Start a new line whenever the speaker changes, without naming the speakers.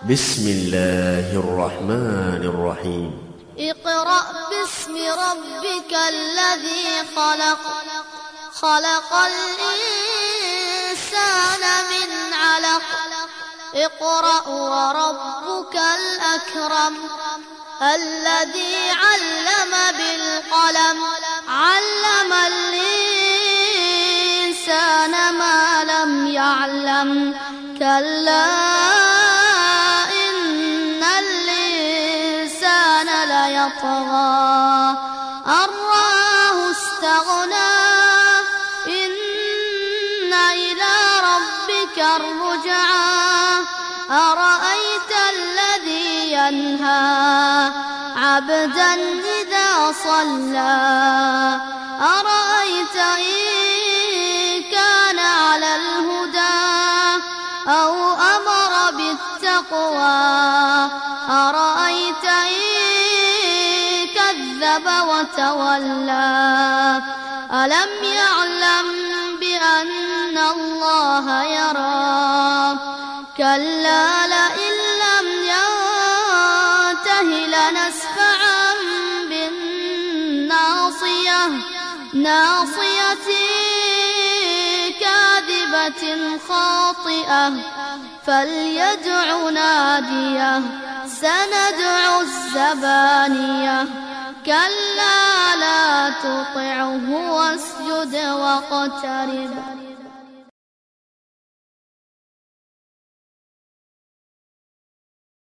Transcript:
بسم الله الرحمن الرحيم.
اقرأ باسم ربك الذي خلق، خلق الإنسان من علق. اقرأ وربك الأكرم الذي علم بالقلم، علم الإنسان ما لم يعلم. كلا إن الإنسان ليطغى أن رآه استغنى. إن إلى ربك الرجعى. أرأيت الذي ينهى عبدا إذا صلى. أرأيت إن كان على الهدى أو أمر بالتقوى. أرأيت إن كذب وتولى. ألم يعلم بأن الله يرى. كلا لئن لم ينته لنسفعا بالناصية، ناصية كاذبة خاطئة. فليدع ناديه سندع الزبانية. كلا لا تطعه واسجد واقترب.